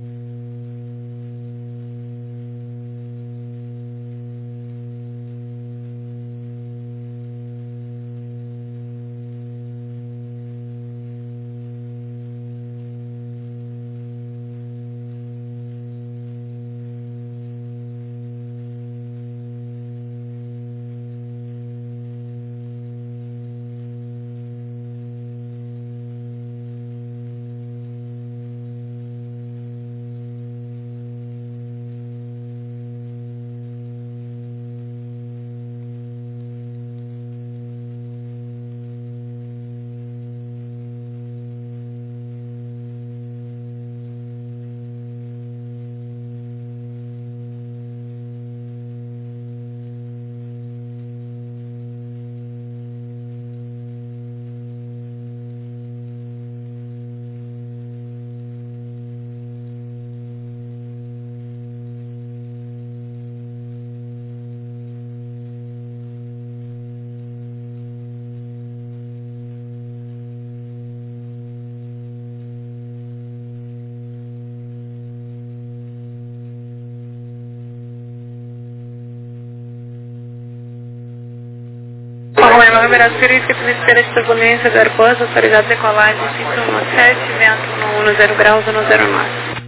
Problema, Liberato Turístico, Ministério de Turbulência do aeroporto, autorizado decolagem, pista 17, vento no 10 graus, 109.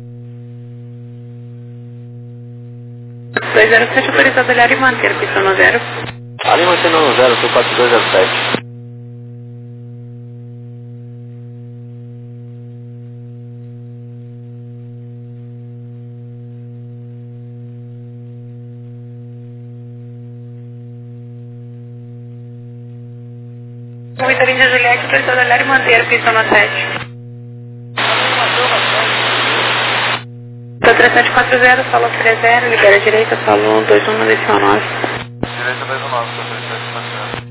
207, autorizado olhar e manter, pista 10. Ali mantendo no 0, sou 4207. Vitor Índia Juliette, autorizado olhar e manter, pista 17. 3740, salão 30, libera a direita, salão 21 no decimal 9. Direita 219, 3740.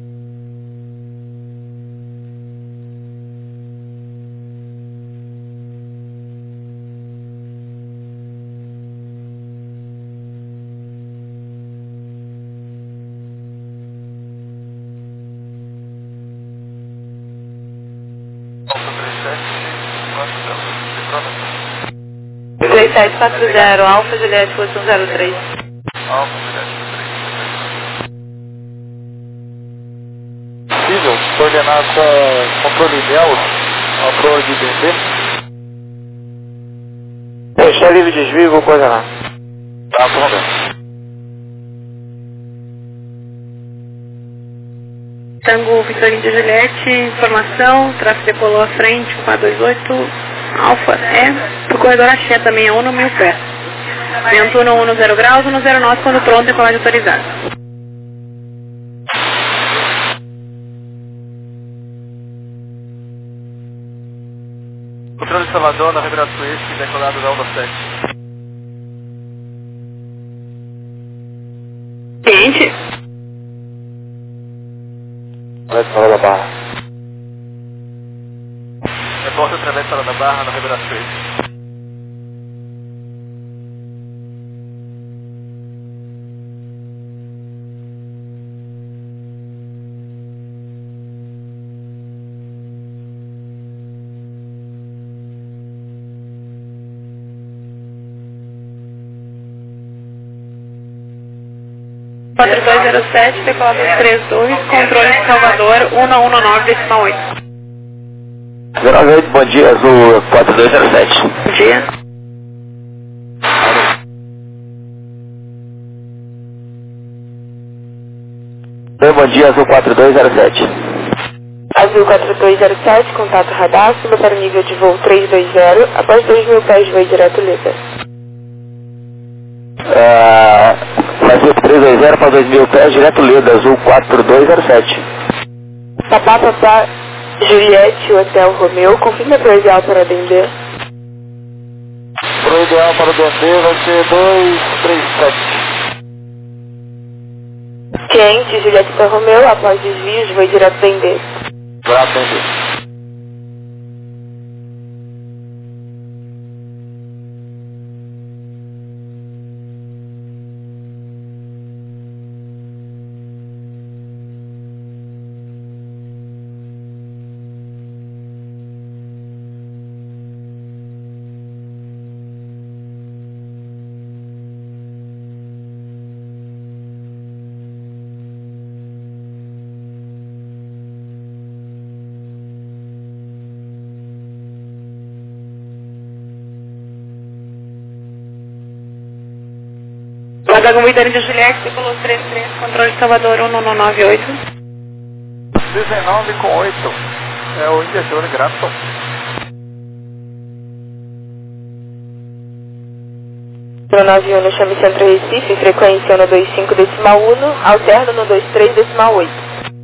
Alfa 3740, Alfa Juliette, posição 03. Alfa Juliette 3. Possível coordenar com controle Delta a prova de BNB? Deixar livre desvio e vou coordenar. Tá, pronto. Tango Vitor Índia Juliette, informação, tráfego decolou à frente, 428, Alfa é, pro corredor Axé também é 1 no 1000 pés. Vento 1 no 0 graus, 1 no 09, quando pronto, decolagem autorizada. Controle de Salvador, na Ribeirão Suíça, decolado da onda 7. Cliente. Vai fora da barra. Reporta através da barra na Ribeirão Suíça. Quatro dois zero sete, decolado 32, controle de Salvador, 119, decimal 8. 08, bom dia, Azul 4207. Bom dia. Oi, bom dia, Azul 4207. Azul 4207, contato radar, suba para o nível de voo 320, após 2.000 pés de voo direto Leda. Brasil 320 para 2.000 pés, direto Leda, Azul 4207. Papá, Juliette, Hotel Romeu, confirma para o ideal para atender. O ideal para o DND vai ser 237. Cliente, Juliette Hotel Romeu, após desvios, voo direto atender. Vai atender. Dragão Vitória de Juliette, tricolor 33, controle de Salvador 1198. 19,8. É o Índia Júnior, Grafton. Aeronave chame Centro Recife, frequência no 25 decimal 1, alterno no 23 decimal 8.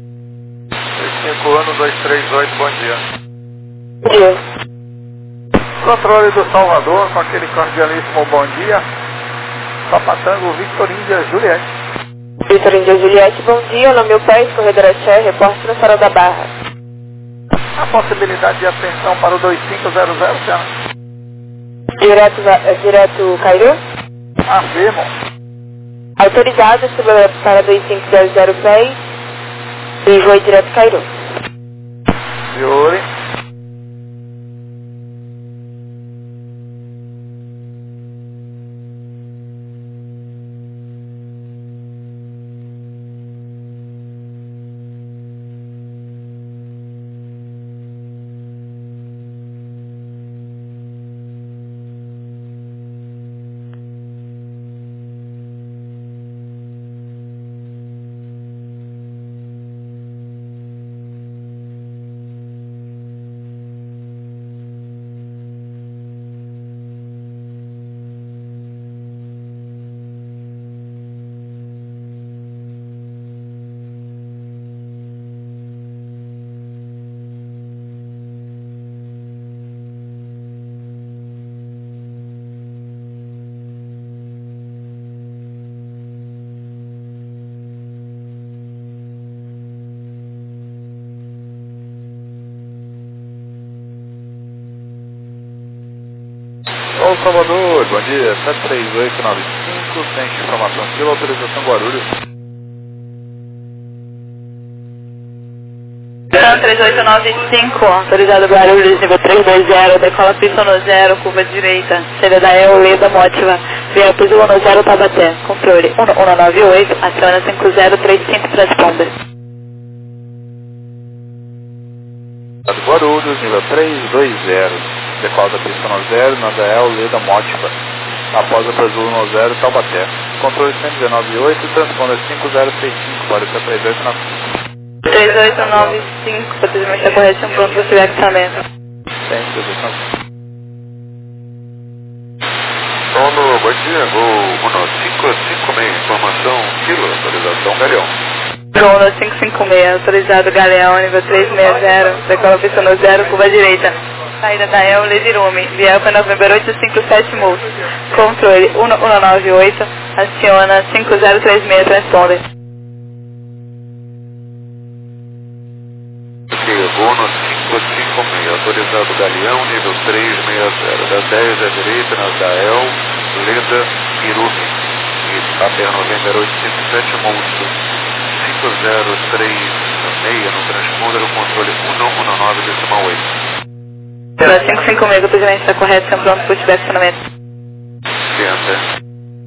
5 ano 238, bom dia. Bom dia. Controle do Salvador, com aquele cordialíssimo bom dia. Papatango Victor Índia Juliette. Victor Índia Juliette, bom dia. No meu pé, corredor Axé, repórter no Farol da Barra. A possibilidade de atenção para o 2500, senhora? Direto Cairo? Afirmo. Autorizado para 2500 pés e voo direto Cairo. Yuri. Ô Salvador, bom dia, 73895, centro de informação aqui, autorização Guarulhos. 3895, autorizado Guarulhos, nível 320, decola pista no 0, curva direita, chega da Leda Mótiva, via Puzula no 0, Taubaté, controle 1198, aciona 5035 para responder. Guarulhos, nível 320. Decola da pista no 0, Nadael, Leda Mótiva. Após a Puzula no 0, Taubaté. Controle 1198, transponder 5035 para o 3895. 3895, procedimento da correção pronto para o equipamento. Paulo, bom dia, voo 1556, informação, quilo, autorização Galeão. Bruno 556, autorizado Galeão, nível 360, decola pista no 0, curva direita. Saída da El Ledirume, via para November 857 Multi. Controle 1198, aciona 5036, transponder. Bono 556, autorizado Galeão, nível 360, das 10 à direita, Nadael, Leda, Irume, e até November 807 Multi. 5036 no transponder, o controle 1119 decimal 8. 556, o procedimento está correto, estão prontos para o estacionamento. Ciência.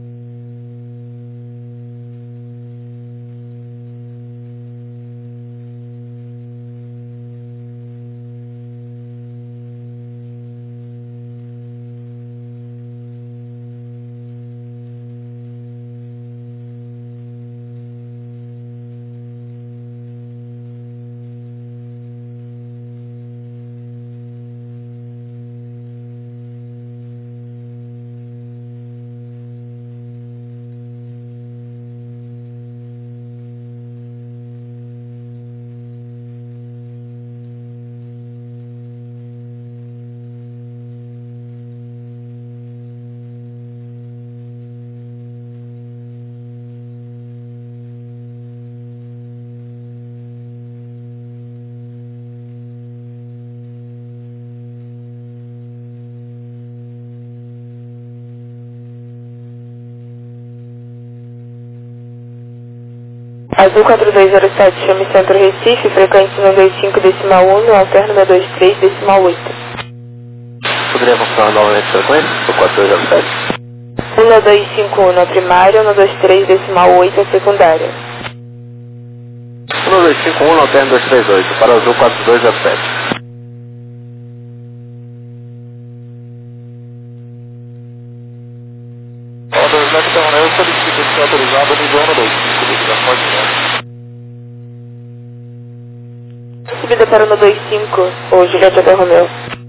Azul 4207, chame Centro Recife, frequência 95 decimal 1, alterno 23 decimal 8. Poderia confirmar novamente a frequência? O 4207. 1251 a primária, 123 decimal 8 a secundária. 1251, alterno 238, para Azul 4207. Roda Juliette Hotel Romeo, solicita ser autorizado nível 125, liga forte, né? Subida para o 125, o Juliette Hotel Romeo.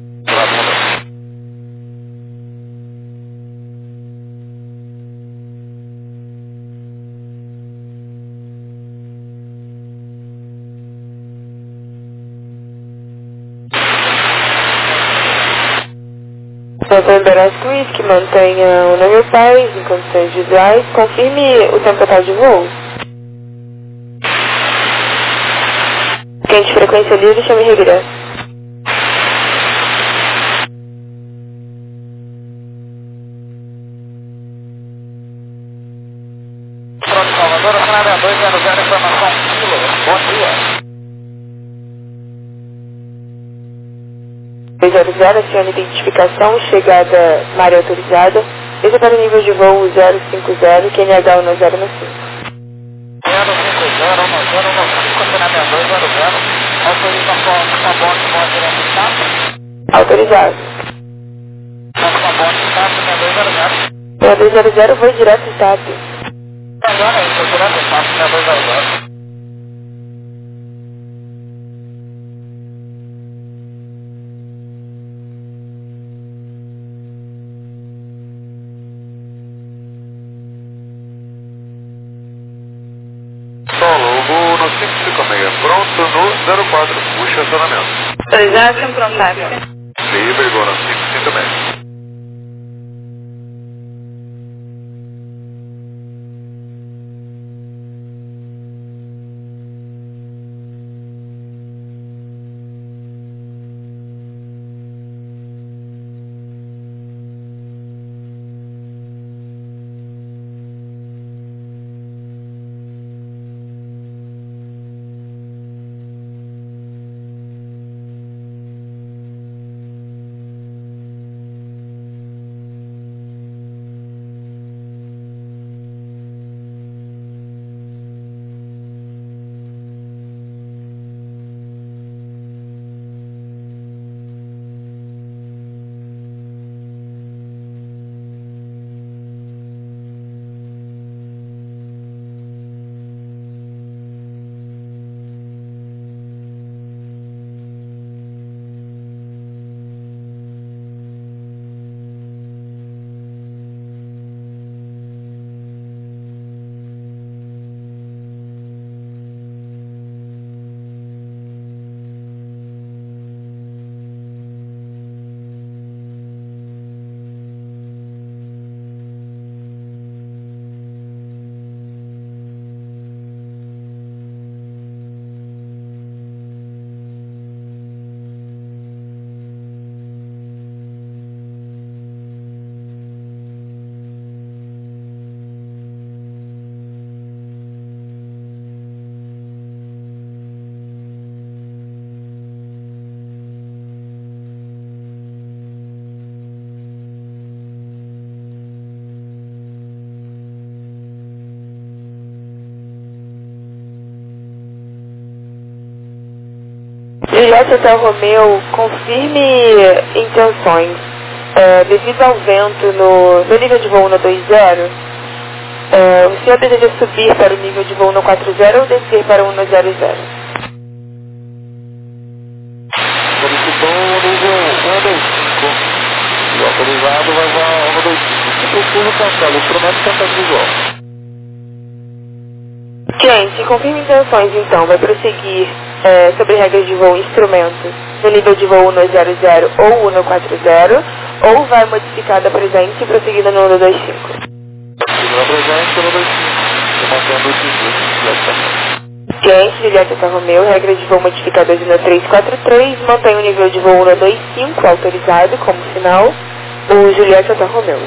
November Squeeze, que mantenha o nome paz em condições visuais. Confirme o tempo total de voo. Quente frequência livre, chame regresso. Pronto, Salvador, Canadá 200, informação, bom dia. 200, acione identificação, chegada na área autorizada. Esse é para o nível de voo 050, QNH 1095. 050, 1095, Canadá 200, autorização com a bordo, voa direto de TAP. Autorizado. Com a bordo de TAP, 200, voo direto de TAP. Agora aí, foi direto de TAP, 200. Solo, voo no 556, pronto no 04, o estacionamento. Autorizado, sem prontável. Livre, voo no 556. Juliette Hotel Romeo, confirme intenções. Devido ao vento no nível de voo no 20, o senhor deseja subir para o nível de voo no 40 ou descer para o 100? Solicitou o nível 125 e o autorizado vai voar 125. Se possível, cancela o instrumento e contato visual. Gente, confirme intenções então. Vai prosseguir sobre regras de voo e instrumentos no nível de voo 100 ou 140, ou vai modificar da presente e prosseguindo no 125. Segura presente, 125. Mantendo o desvio. Gente, Juliette Hotel Romeo, regra de voo modificadas no 343, mantém o nível de voo 125 autorizado como sinal, o Juliette Hotel Romeo.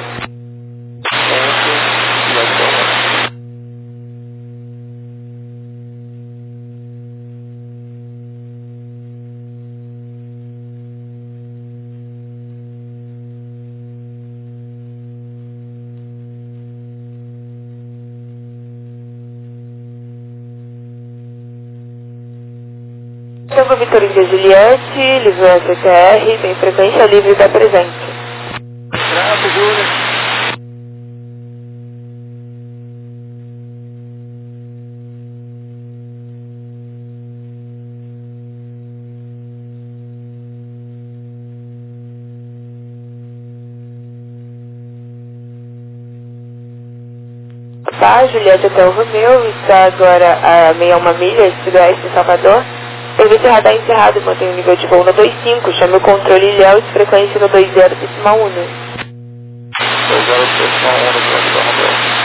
Tango Vitor India Juliette, livre CTR, tem frequência livre da presente. Graças, Júlia. Tá, Juliette Hotel Romeu, está agora a 61 milhas sudoeste de Salvador. Serviço radar encerrado, mantém o nível de voo no 25, chame o controle Ilhéus, frequência no 20,1. 20,1, Juliette Romeu.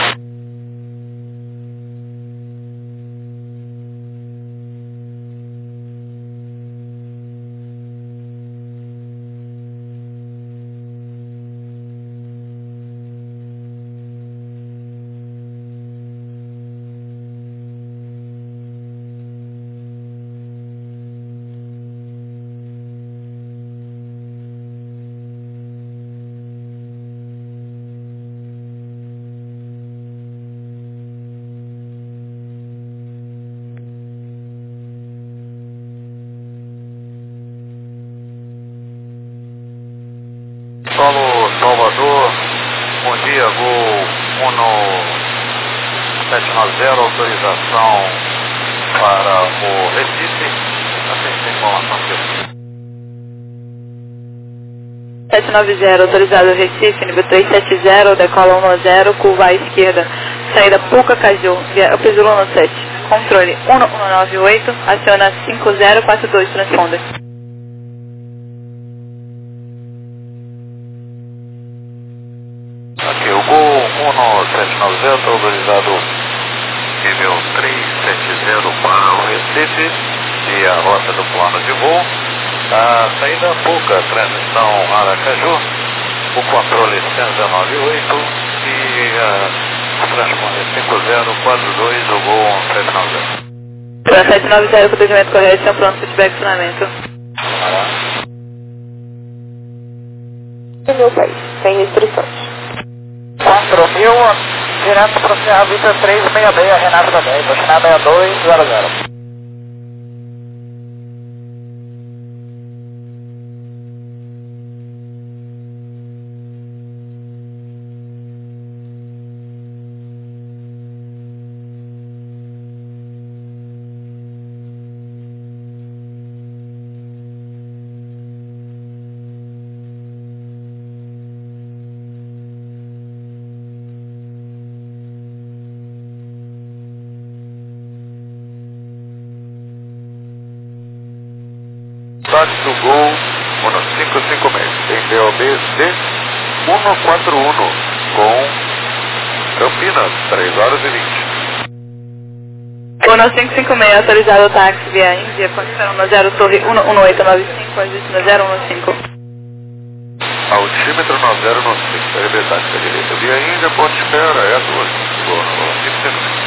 Solo Salvador, bom dia, voo 1790, autorização para o Recife, assim tem informação aqui. 790, autorizado Recife, nível 370, decola 10, curva à esquerda, saída Puca Caju, via Upzulu 7, controle 1198, aciona 5042, transponder. Aqui, o Gol 1790, autorizado nível 370 para o Recife, e a rota do plano de voo. A saída Puca, transmissão Aracaju, o controle 198 e o transponder 5042 do Gol 790. Para 790, com o atendimento correto, estão pronto para feedback e funcionamento. Meu país, sem restrições. 4.000, direto para a Vita 366, Renato da 10, Oxiná 6200. Táxi do Gol 1556, tem BOB C141 com Campinas, 3h20. 1556, autorizado o táxi via Índia, condição no 0 Torre 11895, existe no 015. Altímetro 9095, perimetade da direita. Via Índia, ponte espera, é a 2. Gol 556.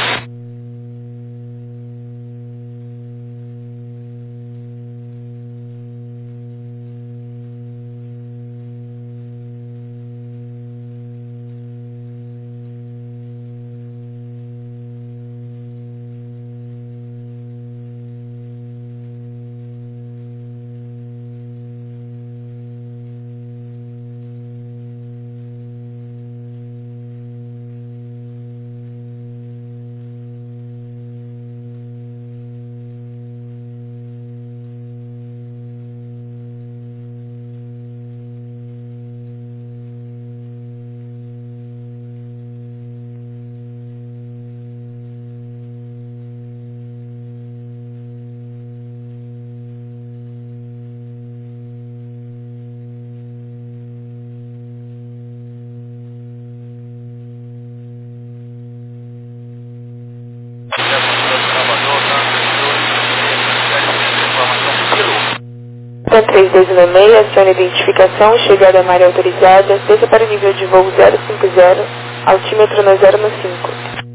Então 3216, acione identificação, chegada à área autorizada, desça para o nível de voo 050, altímetro no 015.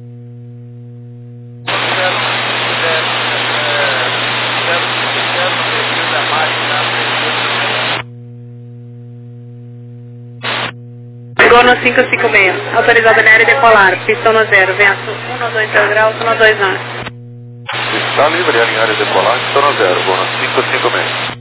Chegou no 556, autorizado na área decolar, pistão no 0, vento 120 graus, 120. Está livre, alinhar e decolar, está no 0, Gol 556.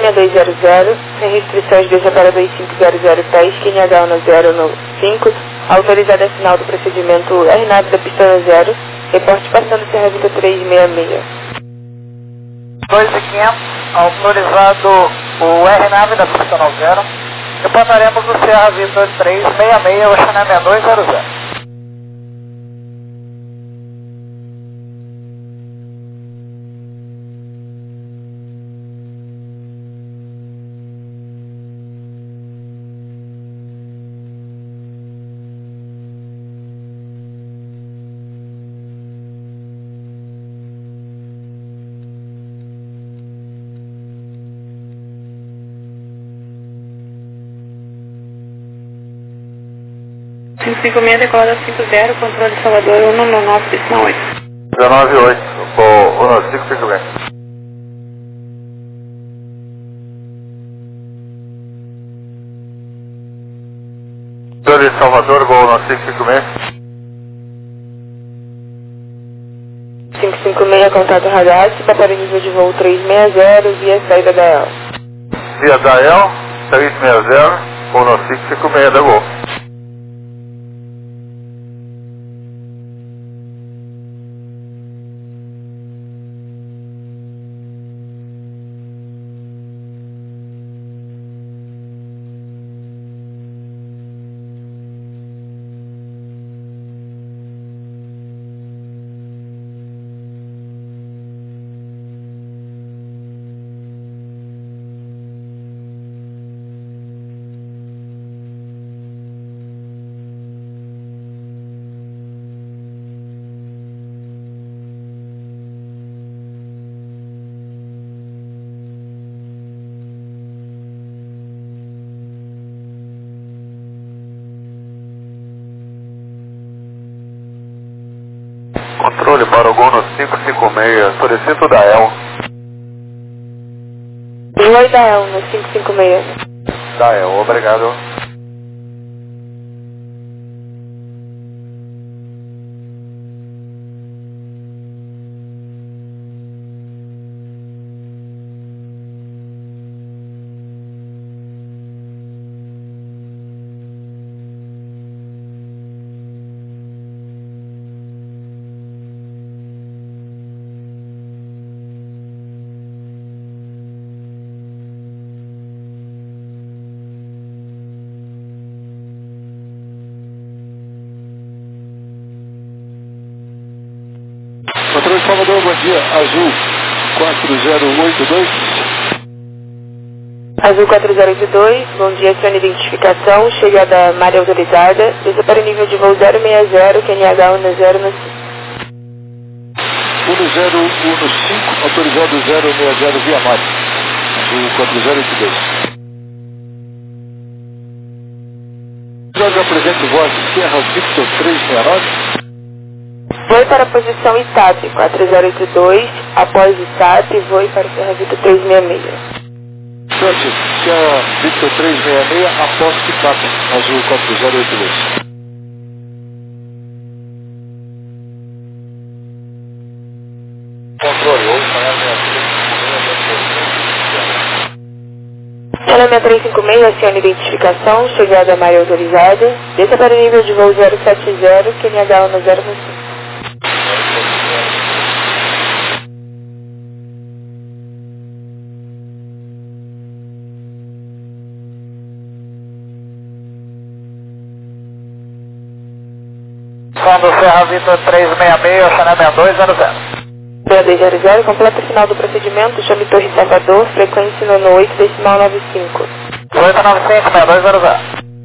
6200, sem restrições, deixa para 2500 pés, QNH no 0 no 5, autorizada a final do procedimento RNAV da pista no 0, reporte passando Serra Vita 366. 2500, autorizado o RNAV da pista no 0, reportaremos o Serra Vita 366, Oxané 6200. Cinco meia decola 50, controle Salvador 199,8. 198, o 556. Controle Salvador, voo no 556. 556, contato radar, para o nível de voo 360, via saída da EL. Via da EL, 360, voo no 556 da Gol. Controle para o Gol no 556, solicito da EL. Oi da EL no 556. Da EL, obrigado. Controle Salvador, bom dia. Azul 4082. Azul 4082, bom dia, sua identificação, chegada Maria autorizada, desça para o nível de voo 060, QNH 10 no 5. 1015, autorizado 060 via mar. Azul 4082. Joga presente voz Serra Victor 369. Voe para a posição ITAP 4082, após ITAP, voe para o Serra Vita 366. Sorte, Serra Victor 366, após ITAP, Azul 4082. Controle, ou Ela 6356, aciona identificação, chegada Maria autorizada, desça para o nível de voo 070, QNH 10 no 5. Som do Serra Vita 366, Oxané 6200. 6200, completa o final do procedimento, chame Torre Salvador, frequência no 8, decimal 95. 895, 6200.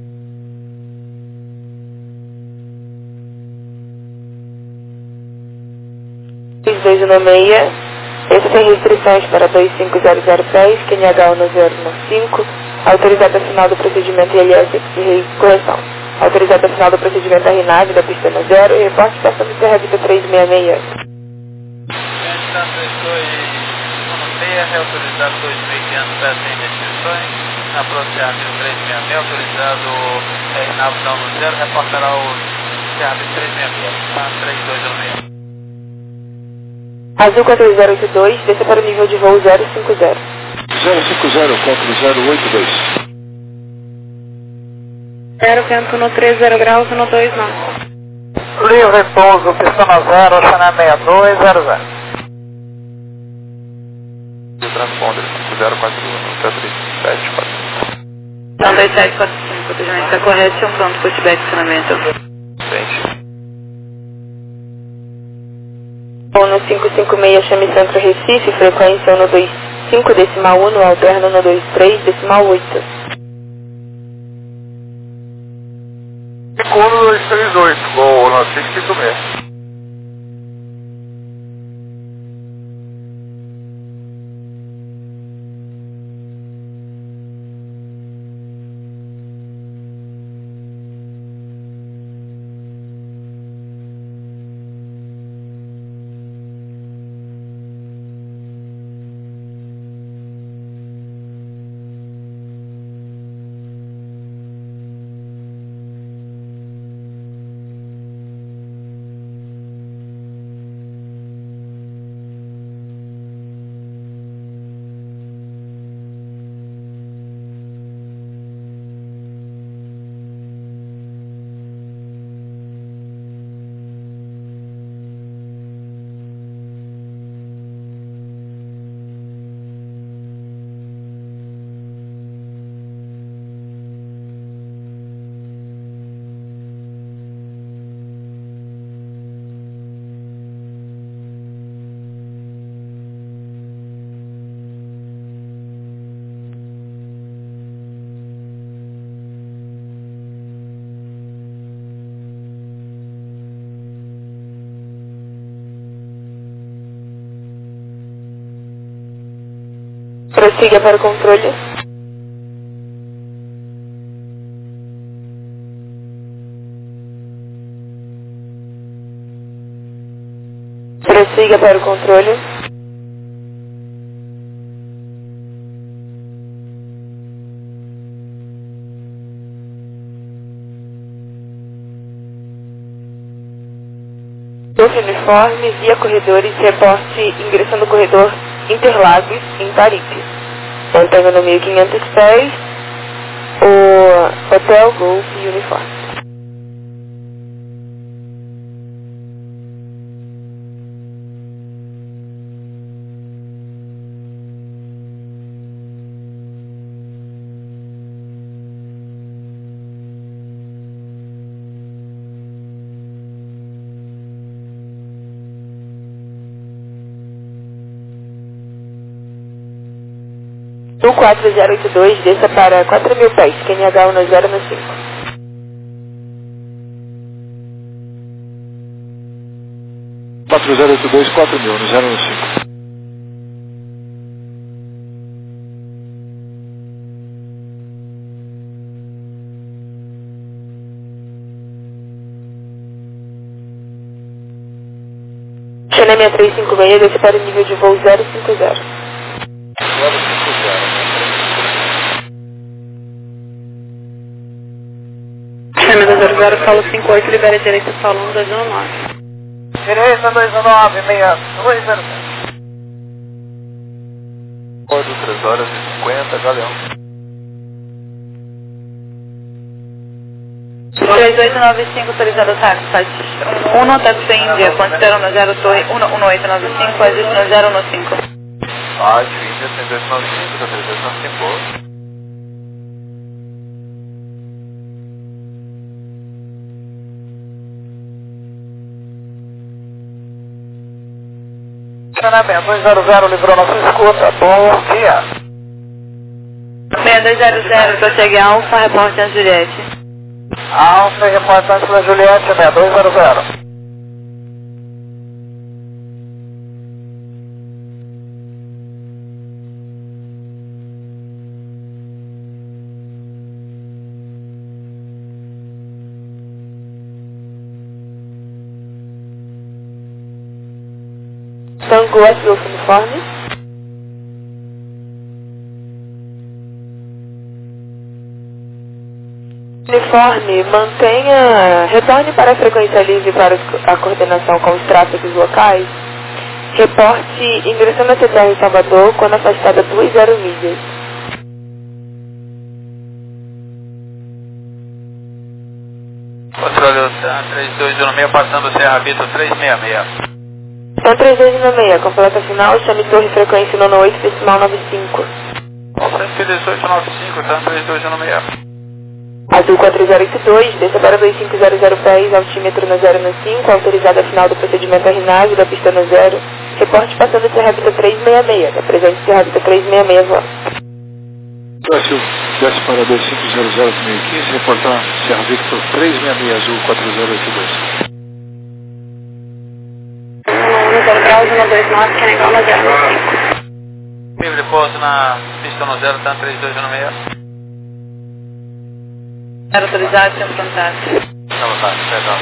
Fiz 216, esse tem restrições para 2500 pés, QNH 1095, autorizado a final do procedimento ILS e correção. Autorizado a final do procedimento RNAV da pista no 0 e reporte estação de Serra Vita 366. Estação 3216, autorizado 2.500 pés sem restrições. Na Serra Vita 366, autorizado RNAV no 0, reportará o Serra Vita 366, na 3216. Azul 4082, desça para o nível de voo 050. 0504082. 0 vento no 30 graus no 29. Livre pouso, pistão 0, Oceaná 6200. E o transponder, 041, 747. Então 2745, atendimento está correto, pronto, pushback, acionamento. Frente. Ono 556, chame Centro Recife, frequência 125, decimal 1, alterno 123, decimal 8. Uno 238, voo 9556. Prossiga para o controle. Prossiga para o controle. Uniforme, via corredores, reporte ingressando no corredor Interlagos, em Paripe. Antena no 1500 pés, o Hotel Golf Uniforme. No 4082, desça para 4.000 pés, QNH 1095. Quatro 082, 4.000, no 015. China 6356, desça para o nível de voo 050. Chama 00, Paulo 58, libera direita, Paulo 219. Direita 219, 6200. Código 3 horas e 50, Galeão. 3895, autorizado táxi, faz 1, táxi Índia, considera no 0, torre 11895, existe no 015. Rádio Índia 3895, 3895. Estacionamento 200, livrou nossa escuta. Bom dia. 6200, prossegue Alfa, reporte a Juliette. Alfa, reportante da Juliette, 6200. Tango Golf Uniforme. Uniforme, retorne para a frequência livre para a coordenação com os tráfegos locais Reporte ingressando a CTR em Salvador quando afastada 20 milhas. Controle TAM 3216 passando Serra Vitor 366. TAM 3216, completa final, chame torre frequência 98, decimal 95. Frente 1895, TAM 3216. Azul 4082, desça para 2500 pés, altímetro no 095, autorizada a final do procedimento RNAV da pista no 0. Reporte passando Serra Vitor 366, da presente Serra Vitor 366 voa. Brasil, desce para 2500 2015, reportar Serra Victor 366 Azul 4082. 10 graus, 129, que é legal na 095. Livre de pouso na pista no 0, TAM 3216. Era autorizado sem contato. Não, tá, perdão.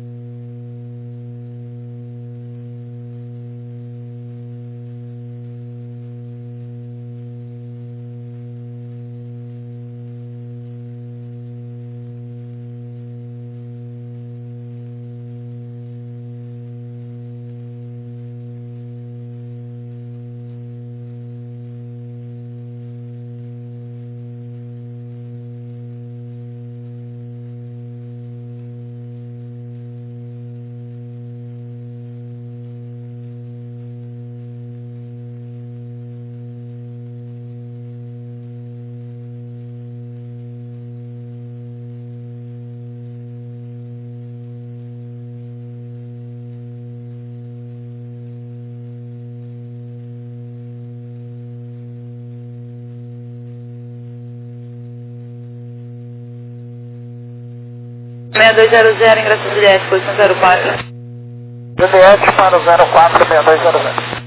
Ingresso direto, posição 04. DDS para o 04, 6200.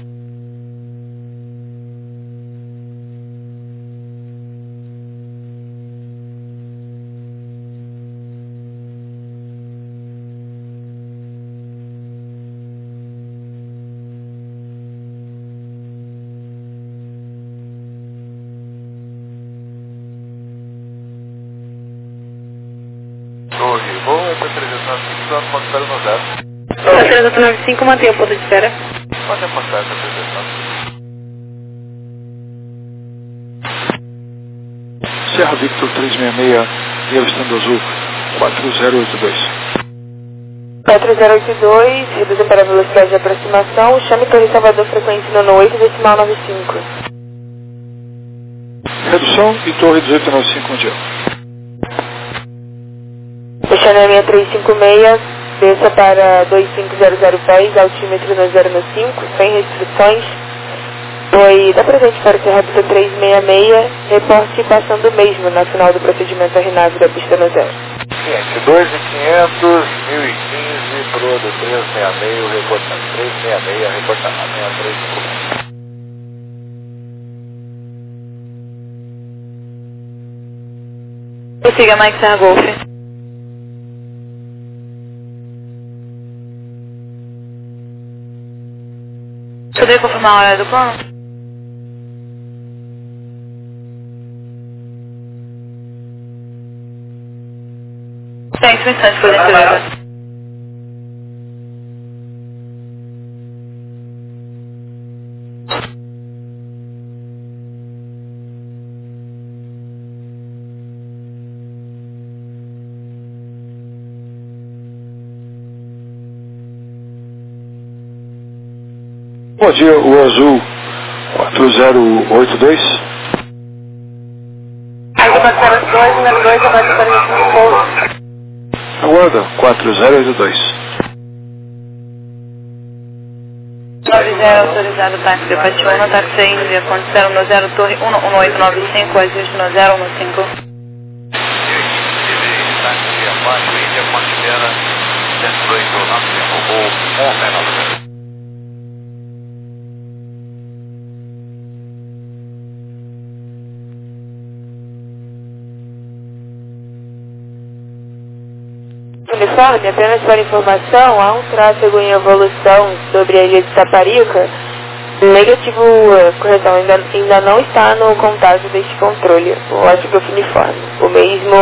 Torre, voo, T395, dando ponto espera no 0. 3895, mantém o ponto de espera. Pode apostar essa T395. Serra Victor 366 e avistando Azul 4082. 4082, reduza para a velocidade de aproximação, chame torre Salvador frequência 98, decimal 95. Redução e torre 1895 mundial. Fechando a linha 356, desça para 2500 pés, altímetro no 095, sem restrições. Foi da presente para o Serra Vitor 366, reporte passando mesmo na final do procedimento RNAV da pista no 0. 2.500, 1015, pro do 366, reportando 366, reportando a linha 356. Prossiga, Mike Serra Golf. Poderia confirmar a hora do plano? Tem, um instante, por gentileza. Bom dia, o Azul 4082. Azul 402, número 2, abaixo para 25 pouso. Aguarda, 4082. 90 autorizado táxi de Pationa, táxi Índia, condição no 0, torre 11895, ajuste no 015. Táxi abaixo, Índia, considera 108, ou 11, Uniforme, apenas para informação, há um tráfego em evolução sobre a ilha de Taparica. Negativo, correção, ainda não está no contato deste controle, o Watchgroup uniforme. O mesmo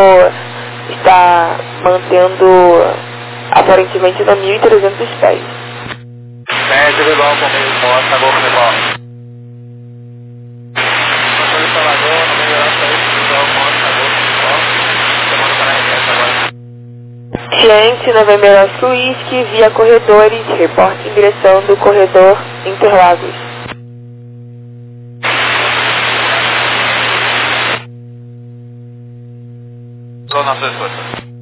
está mantendo aparentemente a 1.300 pés. Frente, visual comigo, mostra, Golf Nepal. Controle Salvador, no meio da frente, visual, mostra, Golf Nepal. Chamando para a regressa agora. Cliente November Oscar Whisky via corredores, reporte em direção do corredor Interlagos. Estou na sua escuta.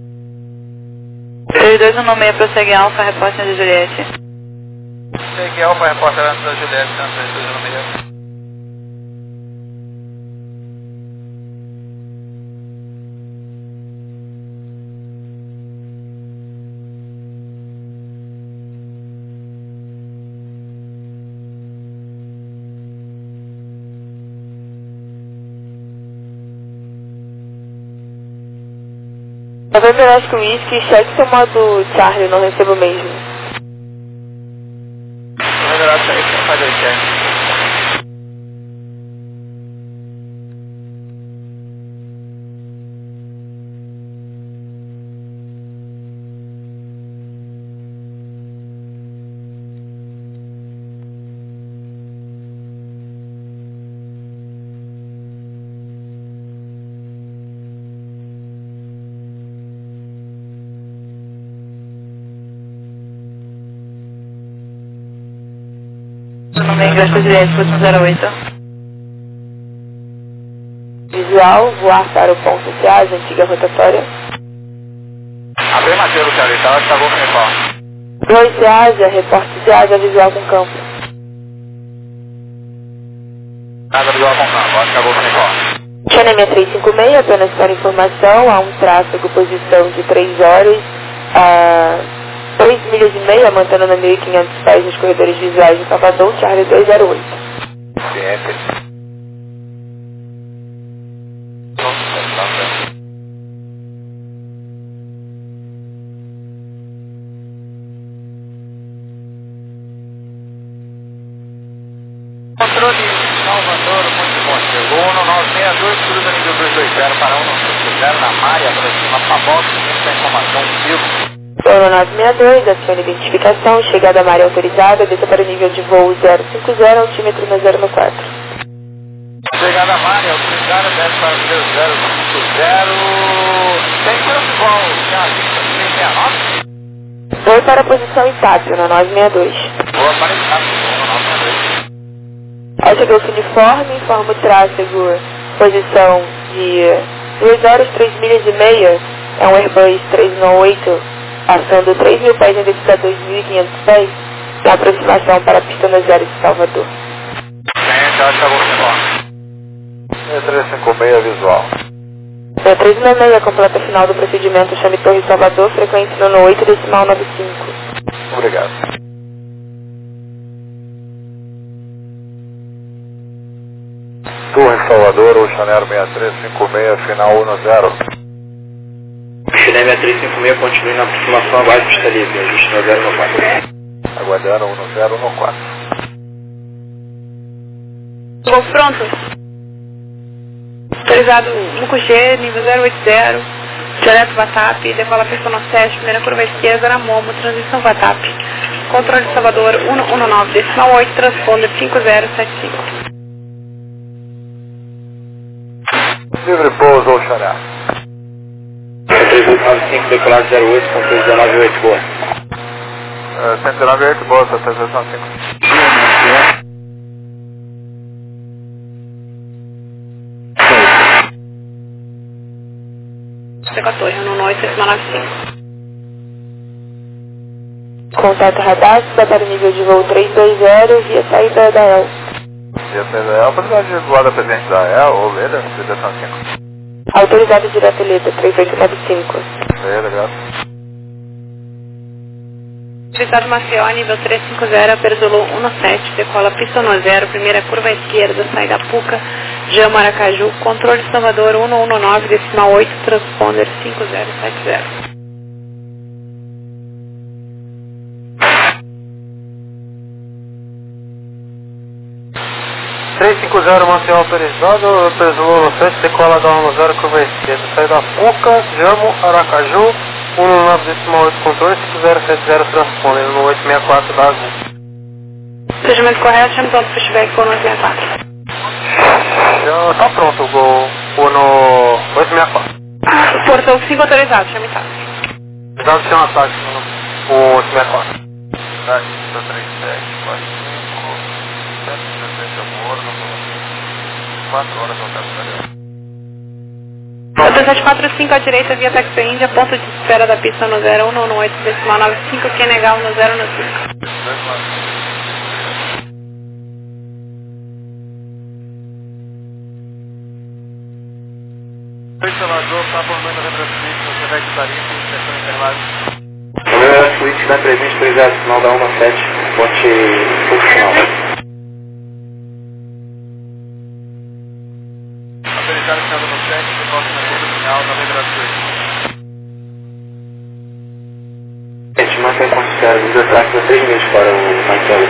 3216, prossegue Alfa, reporte de Juliette. Chegue Alfa, repórter antes da Juliette, na 3216. November Oscar Whisky, cheque seu modo Charlie, não recebo mesmo. November Oscar Whisky, faz aí, cheque. November Oscar Juliette, último 08. Visual, voar para o ponto CA, antiga rotatória. Abrir Matheus, Charlie, tá? Tá Golf Nepal. 2 CA, reporte CA, visual com campo. Nada visual com campo, acho que é Golf Nepal. Channel 6356, apenas para informação, há um tráfego posição de 3 horas a 3 milhas e meia, mantendo a 1.500 pés nos corredores visuais de Salvador, Charlie 208. Ciente. Controle Salvador, muito bom. Chegou 1962, cruza nível 220 para 190 na Maia, aproxima Pabox, essa informação vivo. Solo 962, acione identificação, chegada à área autorizada, desça para o nível de voo 050, altímetro no 014. Chegada à Maia, autorizada, desce para o nível 050, tem campo igual, já 69? Foi para a posição Itápio, na 962. Boa para Itápio, 962. Ao chegar o uniforme, informa o tráfego, posição de 2 horas, 3 milhas e meia, é um Airbus 318, passando 3.000 pés em descida 2.500 pés, na aproximação para a pista no zero de Salvador. Gente, acho que acabou o sinal. 6356 visual. 366, completa final do procedimento, chame Torre Salvador, frequência no 8,95. Obrigado. Torre Salvador, Oceaneiro 6356, final 10. Chile 6356, continue na aproximação, aguarde pista livre, ajuste no 014. Aguardando 1014. Voo pronto. Autorizado 1G, nível 080, direto VATAP, decola pista no 7, primeira curva esquerda na Momo, transição VATAP. Controle de Salvador 119, decimal 8, transponder 5075. Livre pouso, Oceaneiro. 3895, decolar 08, controle 198, boa. 198, boa, 765. Chega a torre, 198, decimal 95. Contato radar, está para o nível de voo 320, via saída da EL. Via saída da EL, oportunidade de voada presente da EL, ou LEDA, 365. Autorizado direto Leda, 3895. Leda, graças. Autorizado Maceió, nível 350, Perzolo 17, decola pista no 0, primeira curva esquerda, saída Puca, Jama Aracaju, controle de Salvador 119, decimal 8, transponder 5070. Maceió autorizado, Perzolo 7, decola da 10, curva esquerda, saída Puca, Jamo, Aracaju, 119,8, controle 5070, transponder no 864 da Azul. Procedimento correto, chama todo o pushback com o 864. Já tá pronto o Gol no 864. Portão 5 autorizado, chama em táxi. Já tem um ataque no 864. Tá, 3745, 160 Morno, 4 horas no Hotel Galeão. 745 à direita, via Taxi Índia, ponto de espera da pista no 01, no 8,95, que é negar no 0 no 5. Instalador, tá formando a retrocite, você vai de tarifa e inspeção intervalo. Câmera suíte da presente 30, sinal da 17, ponte funcional. Autorizado o sinal do 7, de volta na curva final, na retrocite. Gente, mantém considerado os ataques a 3 meses para o Marcelo.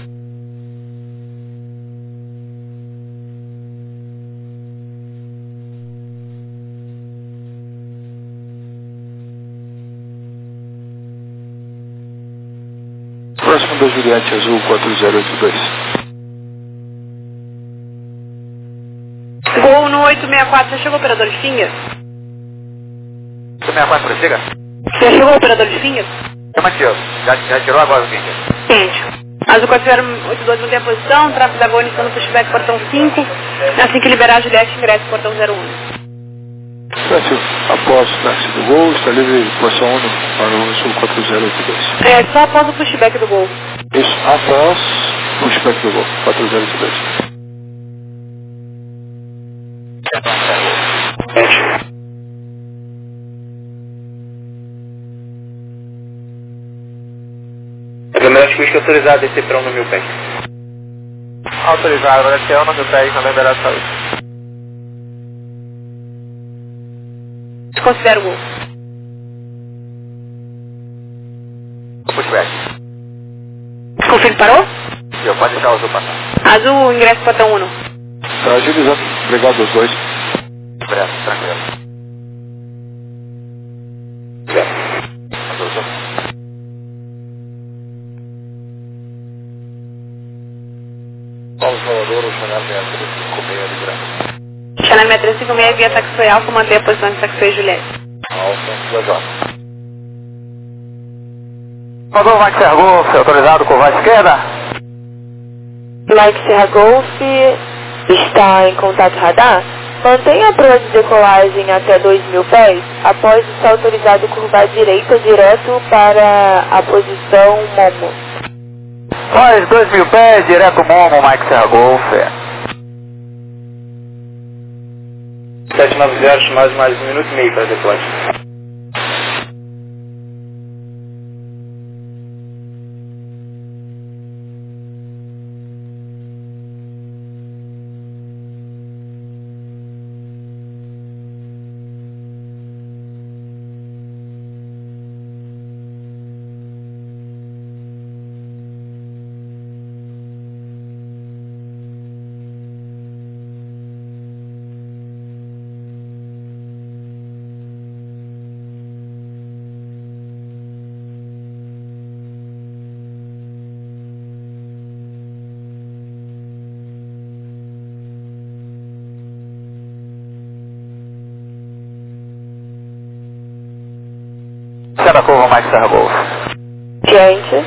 Próximo da Juliette Azul 4082. Gol no 864, você chegou, operador de Finger? 864 prossiga? Você chegou, operador de Finger? Chama aqui, ó. Já tirou agora o Finger. Gente. Azul 4082 mantém a posição, tráfego da Gol iniciando pushback portão 5. Assim que liberar a Juliette, ingressa portão 01. Táxi, após o táxi do Gol, está livre posição 1 para o Azul 4082. É, só após o pushback do Gol. Isso, após o pushback do Gol 4082. A câmera suíte autorizada a descer para 1 no 1000 pés. Autorizado, vai descer 1 no 10 na liberação de saúde. Considera o Gol. Pushback. Confirme, parou? Eu pode deixar o azul passar. Azul, ingresso portão 1. Tá agilizando. Obrigado aos dois. Tranquilo. Azul. Paulo Salvador, o Chanel 6356 de Branco. Chanel 6356, via Taxi Alfa, mantém a posição de Taxi Juliette. Alfa, legal. Mandou o Mike Serra Golf, autorizado com curva esquerda. Mike Serra Golf está em contato radar. Mantenha a proa de decolagem até 2.000 pés. Após estar autorizado curvar direita direto para a posição Momo. Mais 2.000 pés, direto Momo, Mike Serra Golf. 790, mais 1 minuto e meio para decolagem. Da curva Mike Serra Golf. Diante.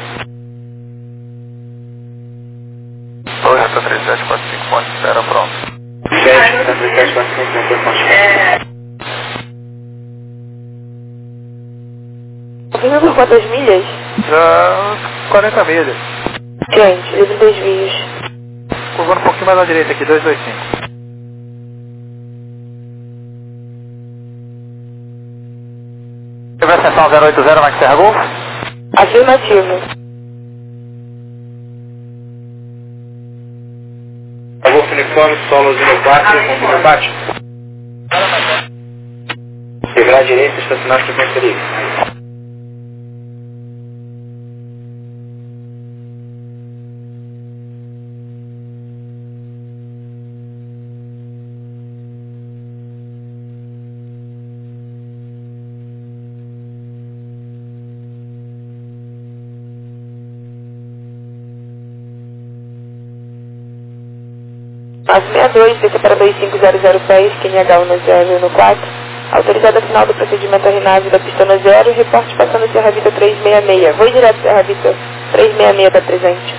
3745, ponte espera, pronto. 3745, mantém ponte espera. Confirma por quantas milhas? Já 40 milhas. Diante, livre desvios. Curvando um pouquinho mais à direita aqui, 225. Ascensão 080, Mike Serra Golf. Afirmativo. Golf uniforme, solos no bate, no bate. Virar à direita, estacionar frequência livre. 1962, desça para 2500 pés, QNH 1014. Autorizado a final do procedimento RNAV da pista 0, reporte passando Serra Vita 366. Vou direto Serra Vita 366 da presente.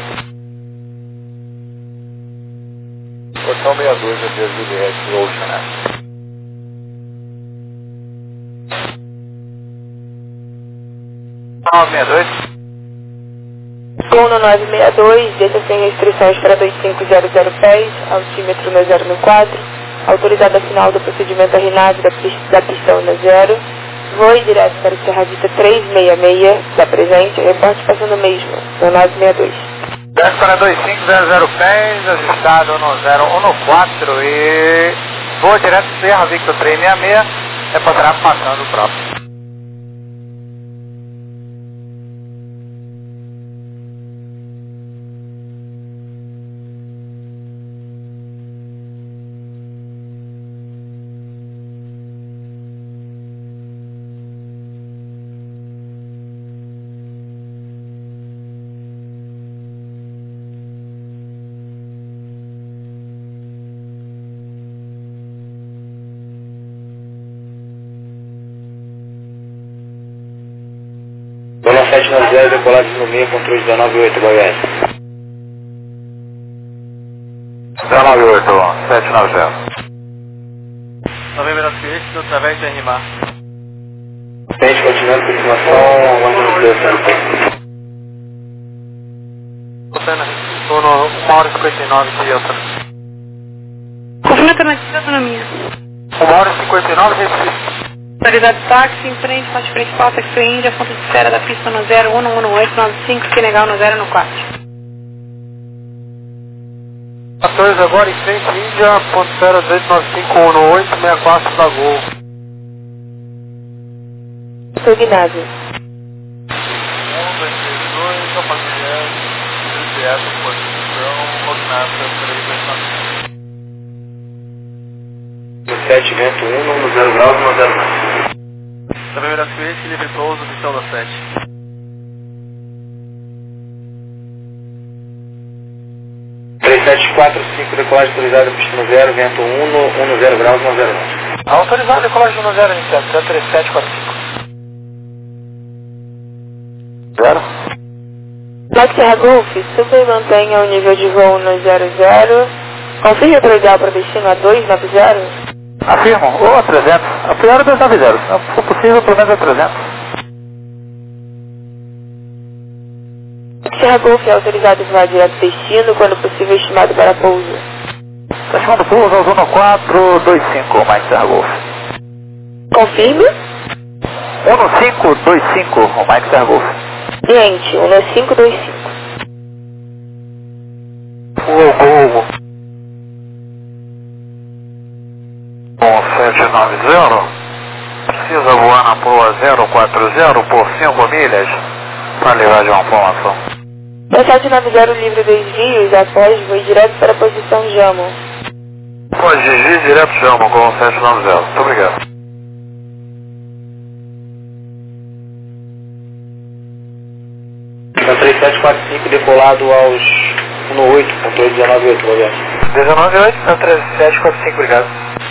Portão 62, a Juliette, Ocean, né? Gol no 962, desça sem restrições para 2500 pés, altímetro no 014. Autorizado a final do procedimento RNAV da pista 0. Voo direto para Serra Vita 366 da presente, reporte passando mesmo no 962. Desce para 2500 pés, ajustado no 014 e voo direto Serra Victor 366, reportará passando o próprio. Zona 790, decolagem no meio, controle 198, Goiás. 198, 790. Novembro Suíte, do através de RMA. Tente continuando com informação, aguarde no seu centro. Estou no 1h59 de Elton. Confirma alternativa autonomia. 1h59 de Recife. Autorizado táxi, em frente, parte principal, sexo Índia, ponto de espera da pista no 0111895, QNH no 014. 14 agora, em frente, Índia, ponto de espera 2951864 da Gol. Tugnado. 122, rapaziada, GPS, posição, coordenada 329. 7, vento 1, no 0 graus, no 0 graus. Da primeira Suíte, livre pouso, missão da 7. Decolagem autorizada, pista no 0, vento 1 no 0 graus, no 0 graus. Autorizado, decolagem no 0, iniciado, 3745. 0. Black Serra Golf, suba e mantenha o nível de voo no 00. Confirme o predial para destino a 290. Afirmo, ou a 300. A priori 290. Se for possível, pelo menos a 300. Serra Golf é autorizado a voar direto destino, quando possível estimado para pouso. Está chamando pouso ao zona 425, Mike Serra Golf. Confirme. 1525, o Mike Serra Golf. Cliente, 1525. Gol. 790, precisa voar na proa 040 por 5 milhas para levar de uma formação. 790 livre desvios, após voe direto para a posição Jamo. Pode dirigir direto Jamo com 790, muito obrigado. Então 3745, decolado aos 18, controle 198, Goiás. 198, 3745, obrigado.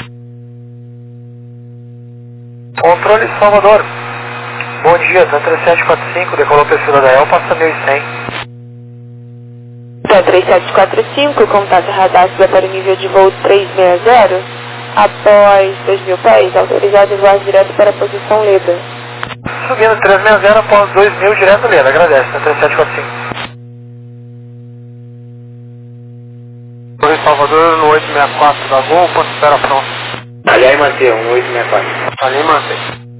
Controle Salvador. Bom dia, 3745, decolou perfil da El, passa 1100. 3745, contato radar para o nível de voo 360, após 2000 pés, autorizado a voar direto para a posição Leda. Subindo 360 após 2000, direto Leda, agradece, 3745. Controle Salvador, no 864 da Gol, ponto de espera pronto. Aliás, manter, 1864. Ali mantém.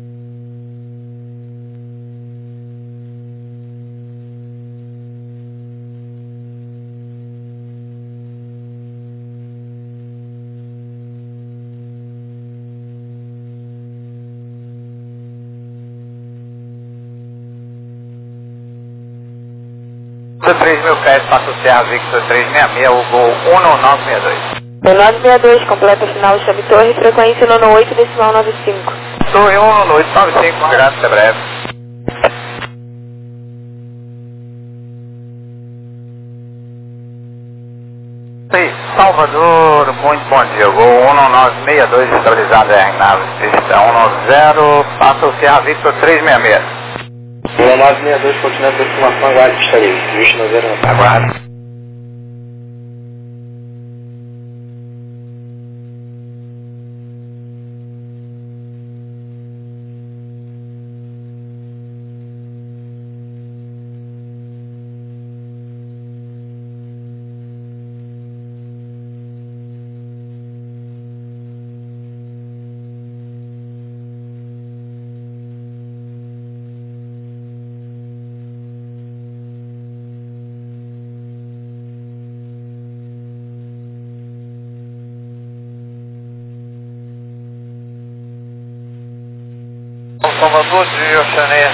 Do 3.000 pés, passa o Serra Victor 366, o Gol 1962. 962, completa final, chame torre, frequência nono 8, decimal 95. Torre 1 no 895, graças, até breve. Salvador, muito bom dia. Voo 1962 estabilizado R9, pista 190, passa o Sierra Victor 366. 1962, continuando a aproximação, aguarde pista livre, visto no 0 no Aguarde. Salvador de Oxané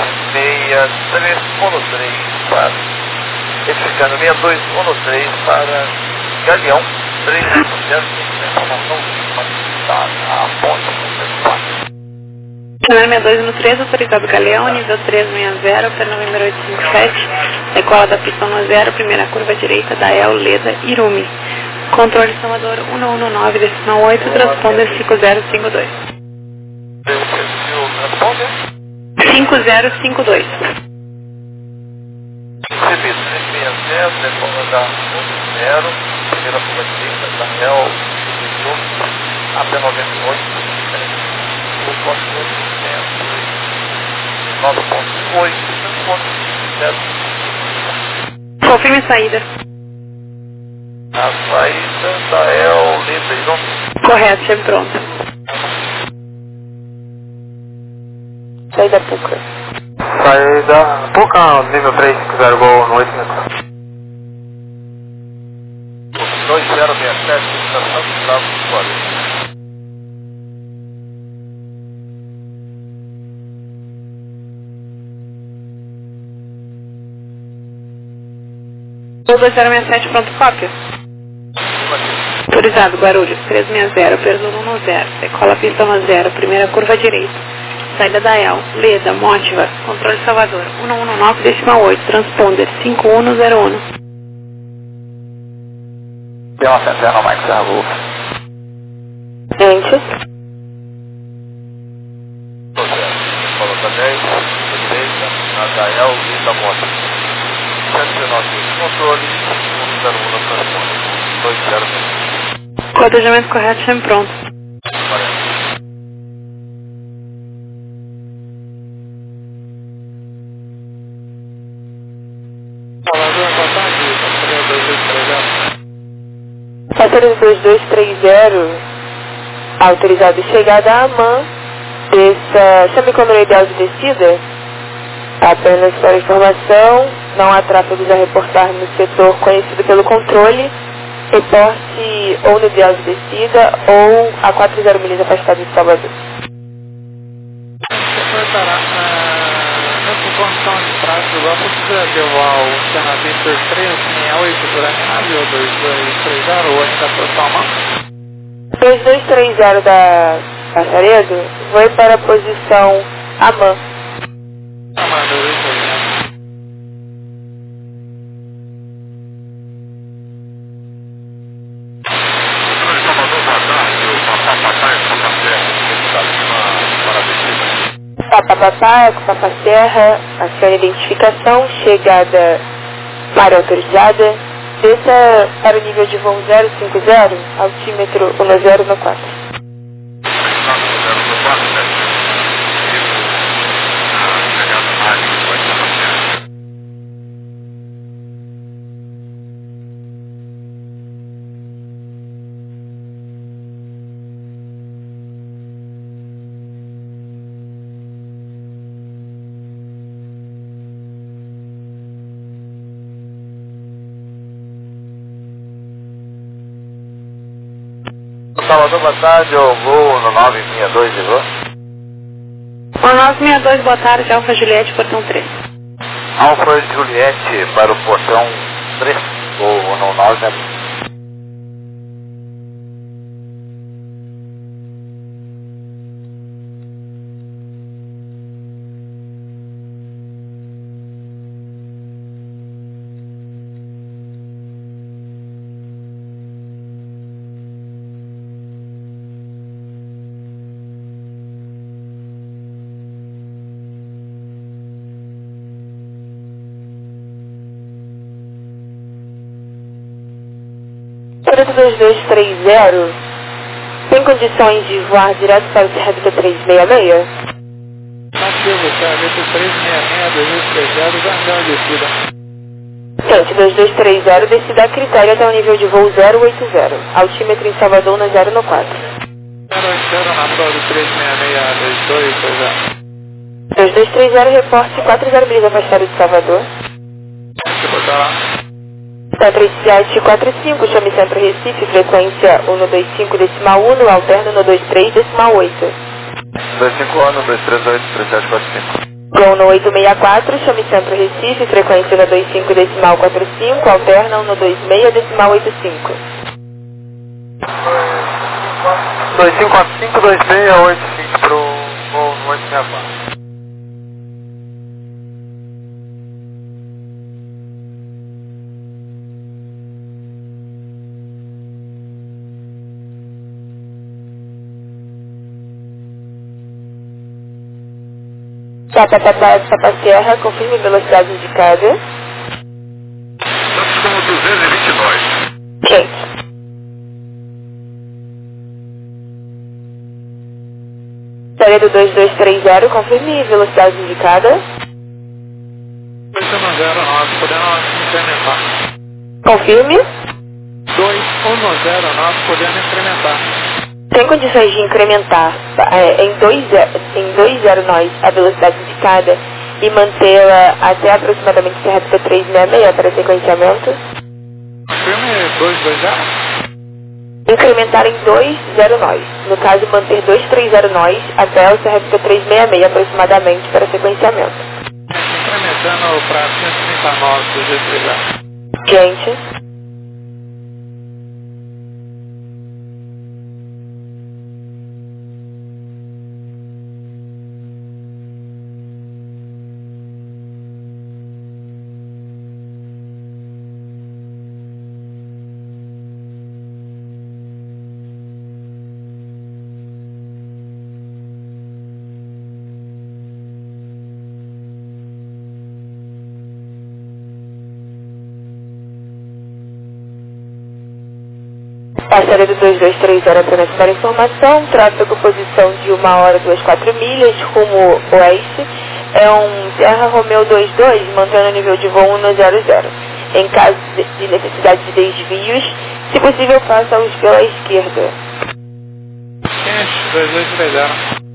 6313 para, edificando 6213 para Galeão 300, informação está a ponte 6213, autorizado Galeão, nível 360, para Novembro 857, decola da pista 10, primeira curva direita da El Leda Irumi. Controle Salvador 119, decimal 8, transponder 5052. 5052. Recebido 360, decola da 10, primeira curva direita da El AP98, o controle 9.8, Confirme saída. a saída da El Leda Irumi. Correto, sempre pronto. Saída Puca. Saída Puca, nível 350, gol no 854. 2067, estação de Bravo, Flórida. O 2067, pronto, cópia. Autorizado, Guarulhos 360, Perdono 10, decola pista 10, primeira curva direita. Saída da El, Leda, Mótiva, controle Salvador 119, decimal 8, transponder 5101. Tem uma centena, Mike Servo. Gente, Coloca 10, direita, na da El Leda Mótica. 119, controle 101 na transponder 206. Codejamento correto, sempre pronto. 40. Passageiro 2230, autorizado chegada a AMAN, chame como ideal de descida. Apenas para informação, não há tráfegos a reportar no setor conhecido pelo controle. Reporte ou no ideal de descida ou a 40 milhas afastado de Salvador. Nessa condição de tráfego, lá precisa levar o Sierra Victor 368 por aeronave ou 2230 ou ainda por Palma? 2230 da Passaredo, voe para a posição AMAN. Amanda, Papapá, Papa Serra, acione identificação, chegada para autorizada, desça para o nível de voo 050, altímetro 1094. Salvador, boa tarde, eu vou no 962 de voo. O 962, boa tarde, Alfa Juliette, portão 3. Alfa Juliette para o portão 3, ou no 9. Piloto 2230, tem condições de voar direto para o Serrabita 366? Ativo, Serrabita 366, 2230, guardar a descida. Gente, 2230, descida a critério até o nível de voo 080, altímetro em Salvador na 094. 080 na prova do 366, 2230. 2230, reporte 40 milhas afastado de Salvador. Deixa eu botar lá. 3745, chame centro Recife, frequência 125.1, alterno no 23.8. 251, 238, 3745. Gol no 864, chame centro Recife, frequência na 25.45, alterna no 26.85. 2545, 2685 pro voo no 864. Chapa Sierra, confirme velocidade indicada. Nós estamos 229. Gente. Saída do 2230, confirme velocidade indicada. 2109, podendo incrementar. Confirme. 2109, podendo incrementar. Tem condições de incrementar em 20 nós a velocidade indicada e mantê-la até aproximadamente Serrabita 366 para sequenciamento? Confirme 220. Incrementar em 20 nós. No caso, manter 230 nós até o Serrabita 366 aproximadamente para sequenciamento. Incrementando para 139 do G3. Gente. Passaria do 2230 apenas para informação, tráfego posição de 1h24 milhas, rumo oeste, é um Sierra Romeo 22, mantendo o nível de voo 100. Em caso de necessidade de desvios, se possível, faça-os pela esquerda. 2230.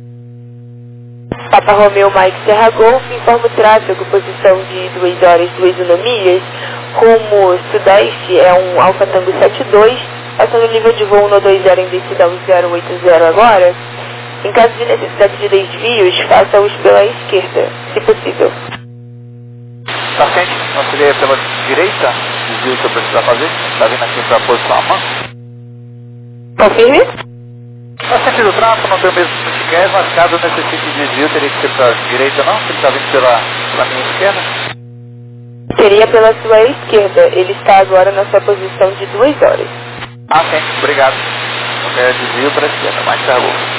Papa Romeo Mike Serra Golf, informa o tráfego, posição de 2h, 2 milhas, rumo sudeste, é um Alfa Tango 72, passando o nível de voo no 20 em decisão 080 agora. Em caso de necessidade de desvios, faça-os pela esquerda, se possível. Paciente, auxilia pela direita, desvio que eu precisar fazer, está vindo aqui para a posição a mão. Confirme. Paciente do tráfego, não tem o mesmo sentido, mas caso necessite de desvio, teria que ser para a direita não, porque ele está vindo pela minha esquerda. Seria pela sua esquerda, ele está agora na sua posição de 2 horas. Sim, obrigado. Qualquer desvio para a esquerda, mais tarde.